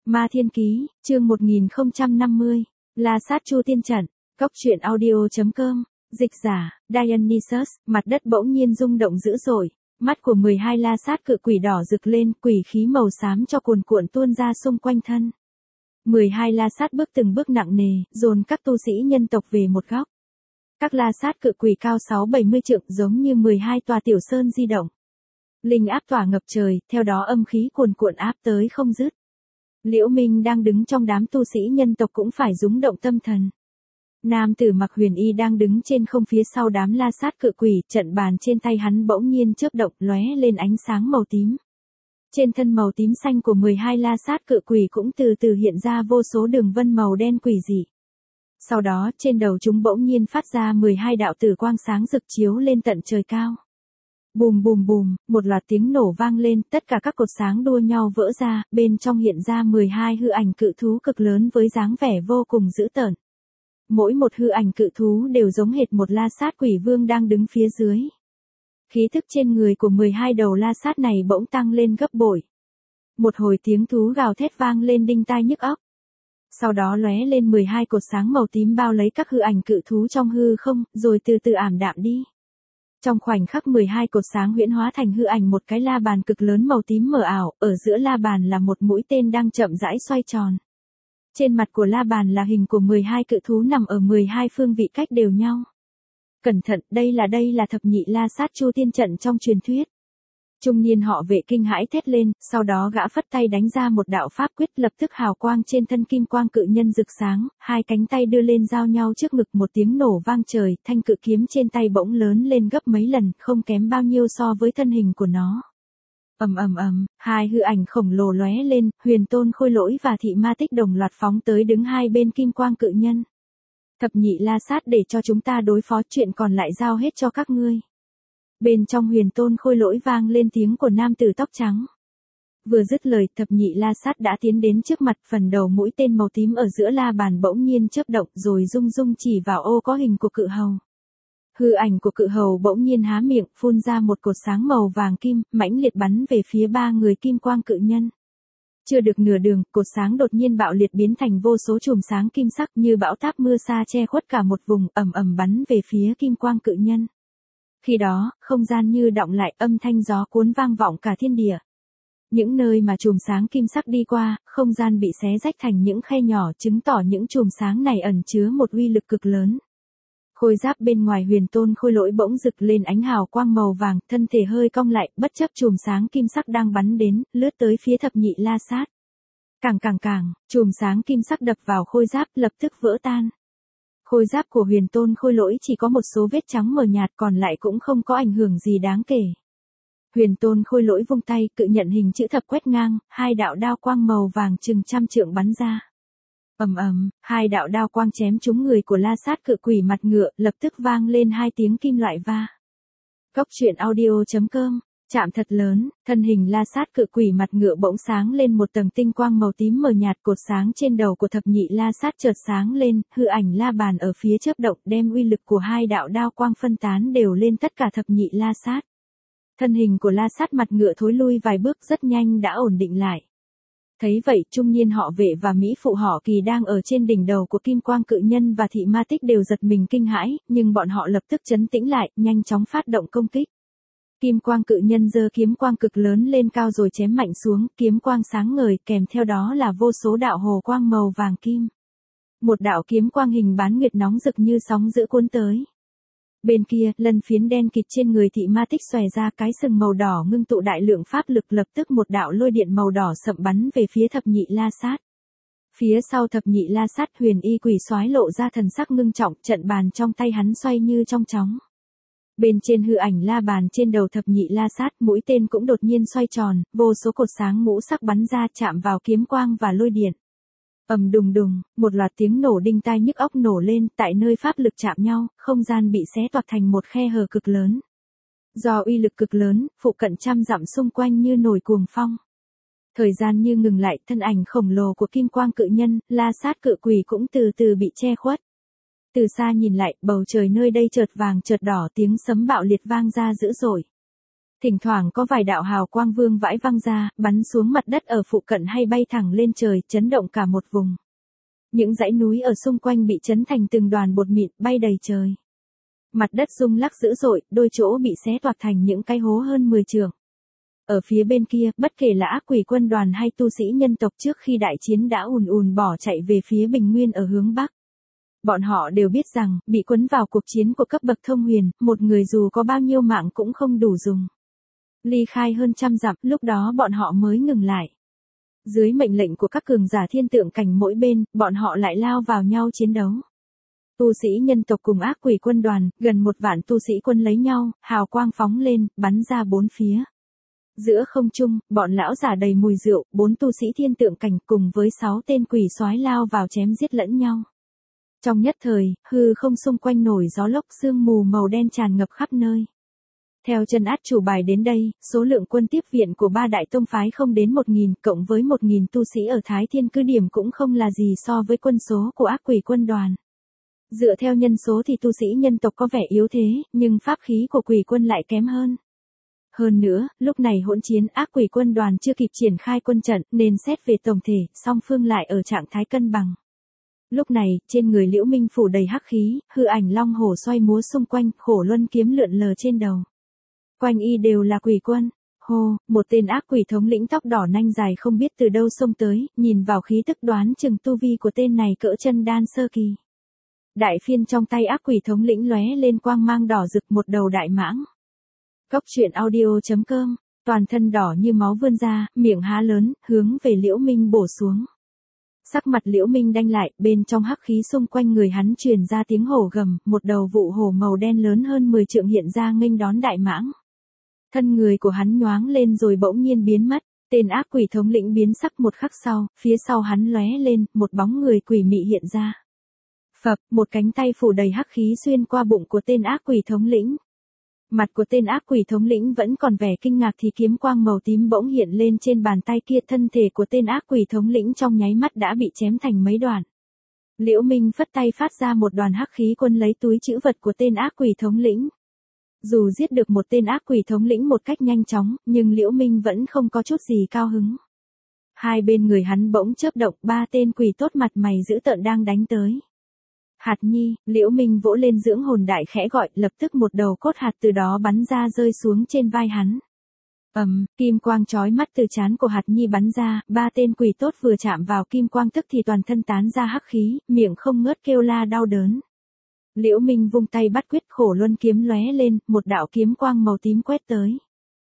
Ma Thiên Ký, chương 1050, La Sát Chu Tiên Trận, Cốc truyện audio.com, dịch giả, Dionysus, mặt đất bỗng nhiên rung động dữ dội, mắt của 12 la sát cự quỷ đỏ rực lên, quỷ khí màu xám cho cuồn cuộn tuôn ra xung quanh thân. 12 la sát bước từng bước nặng nề, dồn các tu sĩ nhân tộc về một góc. Các la sát cự quỷ cao 6-70 trượng giống như 12 tòa tiểu sơn di động. Linh áp tỏa ngập trời, theo đó âm khí cuồn cuộn áp tới không dứt. Liễu Minh đang đứng trong đám tu sĩ nhân tộc cũng phải rúng động tâm thần. Nam tử mặc huyền y đang đứng trên không phía sau đám la sát cự quỷ, trận bàn trên tay hắn bỗng nhiên chớp động lóe lên ánh sáng màu tím. Trên thân màu tím xanh của 12 la sát cự quỷ cũng từ từ hiện ra vô số đường vân màu đen quỷ dị. Sau đó trên đầu chúng bỗng nhiên phát ra 12 đạo tử quang sáng rực chiếu lên tận trời cao. Bùm bùm bùm, một loạt tiếng nổ vang lên, tất cả các cột sáng đua nhau vỡ ra, bên trong hiện ra 12 hư ảnh cự thú cực lớn với dáng vẻ vô cùng dữ tợn. Mỗi một hư ảnh cự thú đều giống hệt một la sát quỷ vương đang đứng phía dưới. Khí thức trên người của 12 đầu la sát này bỗng tăng lên gấp bội. Một hồi tiếng thú gào thét vang lên đinh tai nhức óc. Sau đó lóe lên 12 cột sáng màu tím bao lấy các hư ảnh cự thú trong hư không, rồi từ từ ảm đạm đi. Trong khoảnh khắc 12 cột sáng huyễn hóa thành hư ảnh một cái la bàn cực lớn màu tím mờ ảo, ở giữa la bàn là một mũi tên đang chậm rãi xoay tròn. Trên mặt của la bàn là hình của 12 cự thú nằm ở 12 phương vị cách đều nhau. Cẩn thận, đây là thập nhị la sát Chu Tiên Trận trong truyền thuyết. Trung niên họ Vệ kinh hãi thét lên, sau đó gã phất tay đánh ra một đạo pháp quyết, lập tức hào quang trên thân kim quang cự nhân rực sáng, hai cánh tay đưa lên giao nhau trước ngực, một tiếng nổ vang trời, thanh cự kiếm trên tay bỗng lớn lên gấp mấy lần, không kém bao nhiêu so với thân hình của nó. Ầm ầm ầm, hai hư ảnh khổng lồ lóe lên, Huyền Tôn Khôi Lỗi và Thị Ma Tích đồng loạt phóng tới đứng hai bên kim quang cự nhân. Thập nhị la sát để cho chúng ta đối phó, chuyện còn lại giao hết cho các ngươi. Bên trong Huyền Tôn Khôi Lỗi vang lên tiếng của nam tử tóc trắng. Vừa dứt lời, thập nhị la sát đã tiến đến trước mặt, phần đầu mũi tên màu tím ở giữa la bàn bỗng nhiên chớp động rồi rung rung chỉ vào ô có hình của cự hầu. Hư ảnh của cự hầu bỗng nhiên há miệng, phun ra một cột sáng màu vàng kim, mãnh liệt bắn về phía ba người kim quang cự nhân. Chưa được nửa đường, cột sáng đột nhiên bạo liệt biến thành vô số chùm sáng kim sắc như bão táp mưa sa che khuất cả một vùng, ầm ầm bắn về phía kim quang cự nhân. Khi đó, không gian như đọng lại, âm thanh gió cuốn vang vọng cả thiên địa. Những nơi mà chùm sáng kim sắc đi qua, không gian bị xé rách thành những khe nhỏ, chứng tỏ những chùm sáng này ẩn chứa một uy lực cực lớn. Khôi giáp bên ngoài Huyền Tôn Khôi Lỗi bỗng rực lên ánh hào quang màu vàng, thân thể hơi cong lại, bất chấp chùm sáng kim sắc đang bắn đến, lướt tới phía thập nhị la sát. Càng, chùm sáng kim sắc đập vào khôi giáp, lập tức vỡ tan. Khôi giáp của Huyền Tôn Khôi Lỗi chỉ có một số vết trắng mờ nhạt, còn lại cũng không có ảnh hưởng gì đáng kể. Huyền Tôn Khôi Lỗi vung tay, cự nhận hình chữ thập quét ngang, hai đạo đao quang màu vàng chừng trăm trượng bắn ra. Ầm ầm, hai đạo đao quang chém trúng người của la sát cự quỷ mặt ngựa, lập tức vang lên hai tiếng kim loại va. Cốc truyện audio.com, chạm thật lớn, thân hình la sát cự quỷ mặt ngựa bỗng sáng lên một tầng tinh quang màu tím mờ nhạt, cột sáng trên đầu của thập nhị la sát chợt sáng lên, hư ảnh la bàn ở phía chớp động đem uy lực của hai đạo đao quang phân tán đều lên tất cả thập nhị la sát. Thân hình của la sát mặt ngựa thối lui vài bước rất nhanh đã ổn định lại. Thấy vậy, trung niên họ Vệ và mỹ phụ họ Kỳ đang ở trên đỉnh đầu của kim quang cự nhân và Thị Ma Tích đều giật mình kinh hãi, nhưng bọn họ lập tức trấn tĩnh lại, nhanh chóng phát động công kích. Kim quang cự nhân giơ kiếm quang cực lớn lên cao rồi chém mạnh xuống, kiếm quang sáng ngời, kèm theo đó là vô số đạo hồ quang màu vàng kim. Một đạo kiếm quang hình bán nguyệt nóng rực như sóng dữ cuốn tới. Bên kia, lân phiến đen kịt trên người Thị Ma Tích xòe ra, cái sừng màu đỏ ngưng tụ đại lượng pháp lực, lập tức một đạo lôi điện màu đỏ sậm bắn về phía thập nhị la sát. Phía sau thập nhị la sát, huyền y quỷ soái lộ ra thần sắc ngưng trọng, trận bàn trong tay hắn xoay như trong chóng. Bên trên hư ảnh la bàn trên đầu thập nhị la sát, mũi tên cũng đột nhiên xoay tròn, vô số cột sáng ngũ sắc bắn ra chạm vào kiếm quang và lôi điện. Ầm đùng đùng, một loạt tiếng nổ đinh tai nhức óc nổ lên, tại nơi pháp lực chạm nhau, không gian bị xé toạc thành một khe hở cực lớn. Do uy lực cực lớn, phụ cận trăm dặm xung quanh như nổi cuồng phong. Thời gian như ngừng lại, thân ảnh khổng lồ của kim quang cự nhân, la sát cự quỷ cũng từ từ bị che khuất. Từ xa nhìn lại, bầu trời nơi đây chợt vàng chợt đỏ, tiếng sấm bạo liệt vang ra dữ dội. Thỉnh thoảng có vài đạo hào quang vương vãi văng ra, bắn xuống mặt đất ở phụ cận hay bay thẳng lên trời, chấn động cả một vùng. Những dãy núi ở xung quanh bị chấn thành từng đoàn bột mịn, bay đầy trời. Mặt đất rung lắc dữ dội, đôi chỗ bị xé toạc thành những cái hố hơn 10 trượng. Ở phía bên kia, bất kể là ác quỷ quân đoàn hay tu sĩ nhân tộc trước khi đại chiến đã ùn ùn bỏ chạy về phía Bình Nguyên ở hướng Bắc. Bọn họ đều biết rằng, bị cuốn vào cuộc chiến của cấp bậc thông huyền, một người dù có bao nhiêu mạng cũng không đủ dùng. Ly khai hơn trăm dặm, lúc đó bọn họ mới ngừng lại. Dưới mệnh lệnh của các cường giả thiên tượng cảnh mỗi bên, bọn họ lại lao vào nhau chiến đấu. Tu sĩ nhân tộc cùng ác quỷ quân đoàn, gần 1 vạn tu sĩ quân lấy nhau, hào quang phóng lên, bắn ra 4 phía. Giữa không trung, bọn lão giả đầy mùi rượu, 4 tu sĩ thiên tượng cảnh cùng với 6 tên quỷ soái lao vào chém giết lẫn nhau. Trong nhất thời, hư không xung quanh nổi gió lốc, sương mù màu đen tràn ngập khắp nơi. Theo chân át chủ bài đến đây, số lượng quân tiếp viện của 3 đại tông phái không đến 1.000, cộng với 1.000 tu sĩ ở Thái Thiên cứ điểm cũng không là gì so với quân số của ác quỷ quân đoàn. Dựa theo nhân số thì tu sĩ nhân tộc có vẻ yếu thế, nhưng pháp khí của quỷ quân lại kém hơn. Hơn nữa, lúc này hỗn chiến ác quỷ quân đoàn chưa kịp triển khai quân trận, nên xét về tổng thể, song phương lại ở trạng thái cân bằng. Lúc này, trên người Liễu Minh phủ đầy hắc khí, hư ảnh long hổ xoay múa xung quanh, khổ luân kiếm lượn lờ trên đầu. Quanh y đều là quỷ quân. Hô, một tên ác quỷ thống lĩnh tóc đỏ nanh dài không biết từ đâu xông tới, nhìn vào khí tức đoán chừng tu vi của tên này cỡ chân đan sơ kỳ. Đại phiên trong tay ác quỷ thống lĩnh lóe lên quang mang đỏ rực, một đầu đại mãng. Cốc truyện audio.com, toàn thân đỏ như máu vươn ra, miệng há lớn, hướng về Liễu Minh bổ xuống. Sắc mặt Liễu Minh đanh lại, bên trong hắc khí xung quanh người hắn truyền ra tiếng hổ gầm, một đầu vụ hổ màu đen lớn hơn 10 trượng hiện ra nghênh đón đại mãng. Thân người của hắn nhoáng lên rồi bỗng nhiên biến mất, tên ác quỷ thống lĩnh biến sắc một khắc sau, phía sau hắn lóe lên, một bóng người quỷ mị hiện ra. Phập, một cánh tay phủ đầy hắc khí xuyên qua bụng của tên ác quỷ thống lĩnh. Mặt của tên ác quỷ thống lĩnh vẫn còn vẻ kinh ngạc thì kiếm quang màu tím bỗng hiện lên trên bàn tay kia, thân thể của tên ác quỷ thống lĩnh trong nháy mắt đã bị chém thành mấy đoạn. Liễu Minh phất tay phát ra một đoàn hắc khí quân lấy túi trữ vật của tên ác quỷ thống lĩnh. Dù giết được một tên ác quỷ thống lĩnh một cách nhanh chóng, nhưng Liễu Minh vẫn không có chút gì cao hứng. Hai bên người hắn bỗng chớp động, 3 tên quỷ tốt mặt mày dữ tợn đang đánh tới. Hạt Nhi, Liễu Minh vỗ lên dưỡng hồn đại khẽ gọi, lập tức một đầu cốt hạt từ đó bắn ra rơi xuống trên vai hắn. Kim quang chói mắt từ trán của Hạt Nhi bắn ra, 3 tên quỷ tốt vừa chạm vào kim quang tức thì toàn thân tán ra hắc khí, miệng không ngớt kêu la đau đớn. Liễu Minh vung tay bắt quyết, khổ luân kiếm lóe lên, một đạo kiếm quang màu tím quét tới.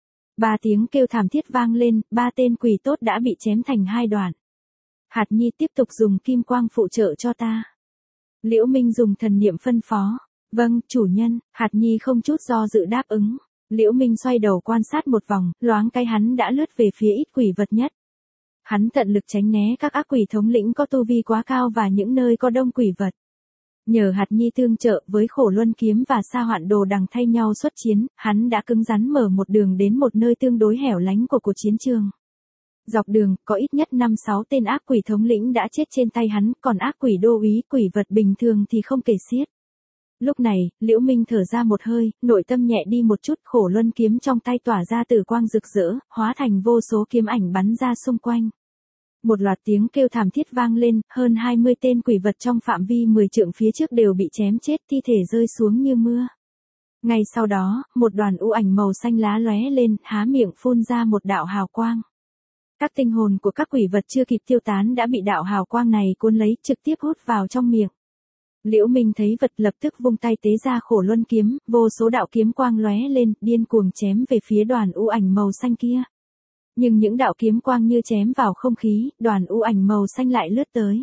3 tiếng kêu thảm thiết vang lên, 3 tên quỷ tốt đã bị chém thành 2 đoạn. Hạt Nhi tiếp tục dùng kim quang phụ trợ cho ta. Liễu Minh dùng thần niệm phân phó. Vâng, chủ nhân. Hạt Nhi không chút do dự đáp ứng. Liễu Minh xoay đầu quan sát một vòng, loáng cái hắn đã lướt về phía ít quỷ vật nhất. Hắn tận lực tránh né các ác quỷ thống lĩnh có tu vi quá cao và những nơi có đông quỷ vật. Nhờ Hạt Nhi tương trợ với khổ luân kiếm và sa hoạn đồ đằng thay nhau xuất chiến, hắn đã cứng rắn mở một đường đến một nơi tương đối hẻo lánh của cuộc chiến trường. Dọc đường, có ít nhất 5-6 tên ác quỷ thống lĩnh đã chết trên tay hắn, còn ác quỷ đô úy, quỷ vật bình thường thì không kể xiết. Lúc này, Liễu Minh thở ra một hơi, nội tâm nhẹ đi một chút, khổ luân kiếm trong tay tỏa ra tử quang rực rỡ, hóa thành vô số kiếm ảnh bắn ra xung quanh. Một loạt tiếng kêu thảm thiết vang lên, hơn 20 tên quỷ vật trong phạm vi 10 trượng phía trước đều bị chém chết, thi thể rơi xuống như mưa. Ngay sau đó, một đoàn u ảnh màu xanh lá lóe lên, há miệng phun ra một đạo hào quang. Các tinh hồn của các quỷ vật chưa kịp tiêu tán đã bị đạo hào quang này cuốn lấy, trực tiếp hút vào trong miệng. Liễu Minh thấy vật lập tức vung tay tế ra khổ luân kiếm, vô số đạo kiếm quang lóe lên, điên cuồng chém về phía đoàn u ảnh màu xanh kia. Nhưng những đạo kiếm quang như chém vào không khí, đoàn u ảnh màu xanh lại lướt tới.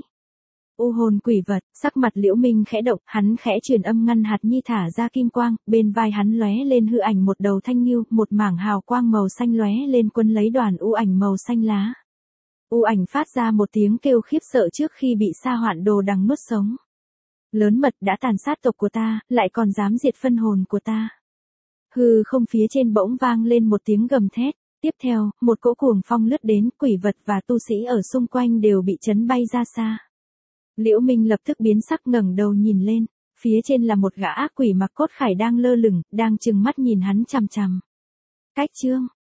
U hồn quỷ vật, sắc mặt Liễu Minh khẽ động, hắn khẽ truyền âm ngăn Hạt Nhi thả ra kim quang, bên vai hắn lóe lên hư ảnh một đầu thanh ngưu, một mảng hào quang màu xanh lóe lên quân lấy đoàn u ảnh màu xanh lá. U ảnh phát ra một tiếng kêu khiếp sợ trước khi bị sa hoạn đồ đằng nuốt sống. Lớn mật đã tàn sát tộc của ta, lại còn dám diệt phân hồn của ta. Hư không phía trên bỗng vang lên một tiếng gầm thét. Tiếp theo, một cỗ cuồng phong lướt đến, quỷ vật và tu sĩ ở xung quanh đều bị chấn bay ra xa. Liễu Minh lập tức biến sắc ngẩng đầu nhìn lên, phía trên là một gã ác quỷ mặc cốt khải đang lơ lửng, đang trừng mắt nhìn hắn chằm chằm. Cách chương